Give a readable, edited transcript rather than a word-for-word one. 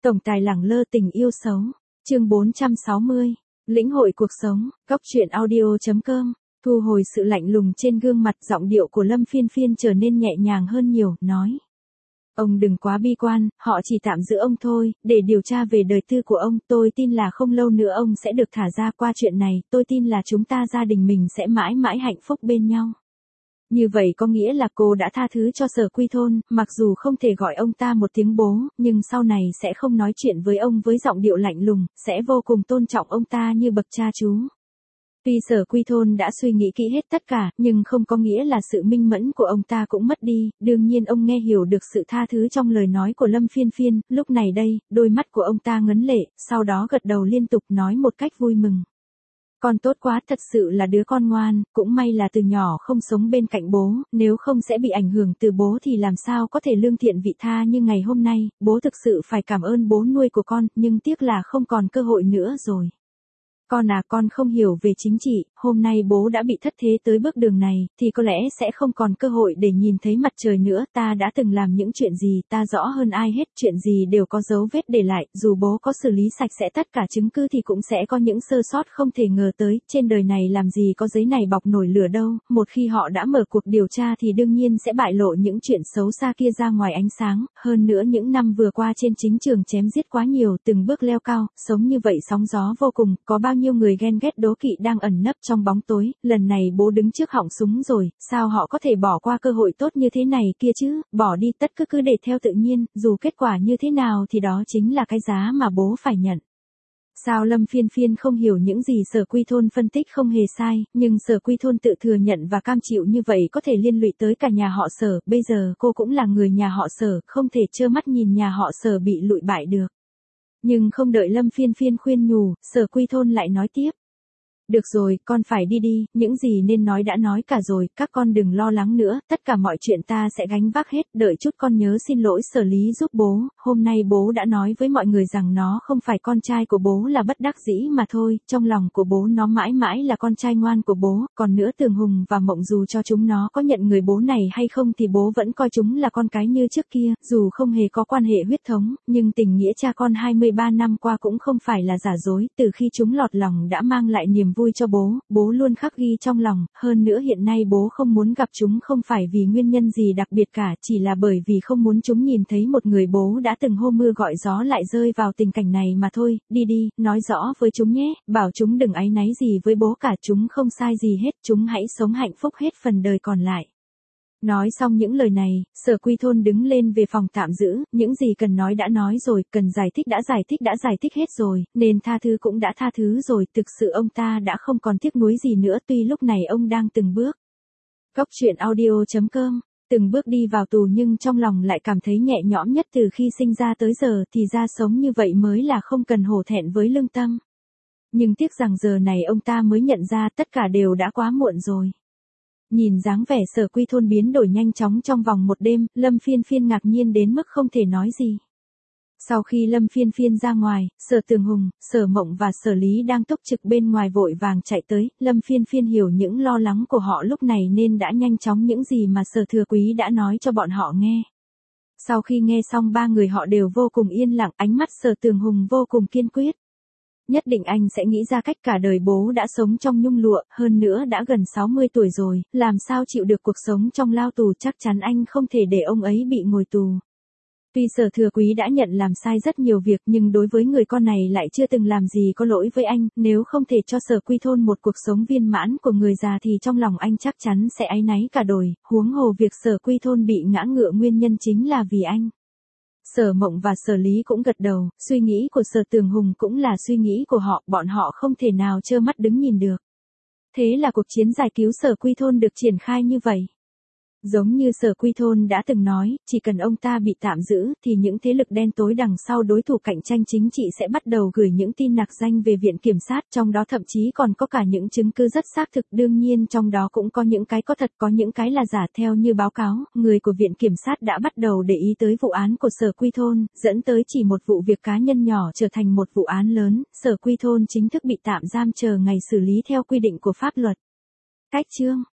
Tổng tài lẳng lơ tình yêu xấu. Chương 460. Lĩnh hội cuộc sống. Góc truyện audio.com. Thu hồi sự lạnh lùng trên gương mặt, giọng điệu của Lâm Phiên Phiên trở nên nhẹ nhàng hơn nhiều, nói. Ông đừng quá bi quan, họ chỉ tạm giữ ông thôi, để điều tra về đời tư của ông. Tôi tin là không lâu nữa ông sẽ được thả ra. Qua chuyện này, tôi tin là chúng ta gia đình mình sẽ mãi mãi hạnh phúc bên nhau. Như vậy có nghĩa là cô đã tha thứ cho Sở Quy Thôn, mặc dù không thể gọi ông ta một tiếng bố, nhưng sau này sẽ không nói chuyện với ông với giọng điệu lạnh lùng, sẽ vô cùng tôn trọng ông ta như bậc cha chú. Tuy Sở Quy Thôn đã suy nghĩ kỹ hết tất cả, nhưng không có nghĩa là sự minh mẫn của ông ta cũng mất đi. Đương nhiên ông nghe hiểu được sự tha thứ trong lời nói của Lâm Phiên Phiên. Lúc này đây, đôi mắt của ông ta ngấn lệ, sau đó gật đầu liên tục nói một cách vui mừng. Con tốt quá, thật sự là đứa con ngoan, cũng may là từ nhỏ không sống bên cạnh bố, nếu không sẽ bị ảnh hưởng từ bố thì làm sao có thể lương thiện vị tha như ngày hôm nay. Bố thực sự phải cảm ơn bố nuôi của con, nhưng tiếc là không còn cơ hội nữa rồi. Con à, con không hiểu về chính trị, hôm nay bố đã bị thất thế tới bước đường này, thì có lẽ sẽ không còn cơ hội để nhìn thấy mặt trời nữa. Ta đã từng làm những chuyện gì, ta rõ hơn ai hết, chuyện gì đều có dấu vết để lại, dù bố có xử lý sạch sẽ tất cả chứng cứ thì cũng sẽ có những sơ sót không thể ngờ tới. Trên đời này làm gì có giấy này bọc nổi lửa đâu, một khi họ đã mở cuộc điều tra thì đương nhiên sẽ bại lộ những chuyện xấu xa kia ra ngoài ánh sáng. Hơn nữa những năm vừa qua trên chính trường chém giết quá nhiều, từng bước leo cao, sống như vậy sóng gió vô cùng, có bao nhiêu người ghen ghét đố kỵ đang ẩn nấp trong bóng tối. Lần này bố đứng trước họng súng rồi, sao họ có thể bỏ qua cơ hội tốt như thế này kia chứ, bỏ đi tất cứ để theo tự nhiên, dù kết quả như thế nào thì đó chính là cái giá mà bố phải nhận. Sao Lâm Phiên Phiên không hiểu những gì Sở Quy Thôn phân tích không hề sai, nhưng Sở Quy Thôn tự thừa nhận và cam chịu như vậy có thể liên lụy tới cả nhà họ Sở, bây giờ cô cũng là người nhà họ Sở, không thể trơ mắt nhìn nhà họ Sở bị lụi bại được. Nhưng không đợi Lâm Phiên Phiên khuyên nhủ, Sở Quy Thôn lại nói tiếp. Được rồi, con phải đi đi, những gì nên nói đã nói cả rồi, các con đừng lo lắng nữa, tất cả mọi chuyện ta sẽ gánh vác hết, đợi chút con nhớ xin lỗi Sở Lý giúp bố. Hôm nay bố đã nói với mọi người rằng nó không phải con trai của bố là bất đắc dĩ mà thôi, trong lòng của bố nó mãi mãi là con trai ngoan của bố, còn nữa Tường Hùng và Mộng dù cho chúng nó có nhận người bố này hay không thì bố vẫn coi chúng là con cái như trước kia, dù không hề có quan hệ huyết thống, nhưng tình nghĩa cha con 23 năm qua cũng không phải là giả dối, từ khi chúng lọt lòng đã mang lại niềm vui cho bố luôn khắc ghi trong lòng, hơn nữa hiện nay bố không muốn gặp chúng không phải vì nguyên nhân gì đặc biệt cả, chỉ là bởi vì không muốn chúng nhìn thấy một người bố đã từng hô mưa gọi gió lại rơi vào tình cảnh này mà thôi. Đi đi, nói rõ với chúng nhé, bảo chúng đừng áy náy gì với bố cả, chúng không sai gì hết, chúng hãy sống hạnh phúc hết phần đời còn lại. Nói xong những lời này, Sở Quy Thôn đứng lên về phòng tạm giữ, những gì cần nói đã nói rồi, cần giải thích đã giải thích hết rồi, nên tha thứ cũng đã tha thứ rồi, thực sự ông ta đã không còn tiếc nuối gì nữa, tuy lúc này ông đang từng bước. Góc truyện audio.com, từng bước đi vào tù nhưng trong lòng lại cảm thấy nhẹ nhõm nhất từ khi sinh ra tới giờ, thì ra sống như vậy mới là không cần hổ thẹn với lương tâm. Nhưng tiếc rằng giờ này ông ta mới nhận ra tất cả đều đã quá muộn rồi. Nhìn dáng vẻ Sở Quy Thôn biến đổi nhanh chóng trong vòng một đêm, Lâm Phiên Phiên ngạc nhiên đến mức không thể nói gì. Sau khi Lâm Phiên Phiên ra ngoài, Sở Tường Hùng, Sở Mộng và Sở Lý đang túc trực bên ngoài vội vàng chạy tới, Lâm Phiên Phiên hiểu những lo lắng của họ lúc này nên đã nhanh chóng những gì mà Sở Thừa Quý đã nói cho bọn họ nghe. Sau khi nghe xong ba người họ đều vô cùng yên lặng, ánh mắt Sở Tường Hùng vô cùng kiên quyết. Nhất định anh sẽ nghĩ ra cách, cả đời bố đã sống trong nhung lụa, hơn nữa đã gần 60 tuổi rồi, làm sao chịu được cuộc sống trong lao tù, chắc chắn anh không thể để ông ấy bị ngồi tù. Tuy Sở Thừa Quý đã nhận làm sai rất nhiều việc nhưng đối với người con này lại chưa từng làm gì có lỗi với anh, nếu không thể cho Sở Quy Thôn một cuộc sống viên mãn của người già thì trong lòng anh chắc chắn sẽ áy náy cả đời, huống hồ việc Sở Quy Thôn bị ngã ngựa nguyên nhân chính là vì anh. Sở Mộng và Sở Lý cũng gật đầu, suy nghĩ của Sở Tường Hùng cũng là suy nghĩ của họ, bọn họ không thể nào trơ mắt đứng nhìn được. Thế là cuộc chiến giải cứu Sở Quy Thôn được triển khai như vậy. Giống như Sở Quy Thôn đã từng nói, chỉ cần ông ta bị tạm giữ, thì những thế lực đen tối đằng sau đối thủ cạnh tranh chính trị sẽ bắt đầu gửi những tin nạc danh về viện kiểm sát, trong đó thậm chí còn có cả những chứng cứ rất xác thực, đương nhiên trong đó cũng có những cái có thật, có những cái là giả. Theo như báo cáo, người của viện kiểm sát đã bắt đầu để ý tới vụ án của Sở Quy Thôn, dẫn tới chỉ một vụ việc cá nhân nhỏ trở thành một vụ án lớn, Sở Quy Thôn chính thức bị tạm giam chờ ngày xử lý theo quy định của pháp luật. Cách chương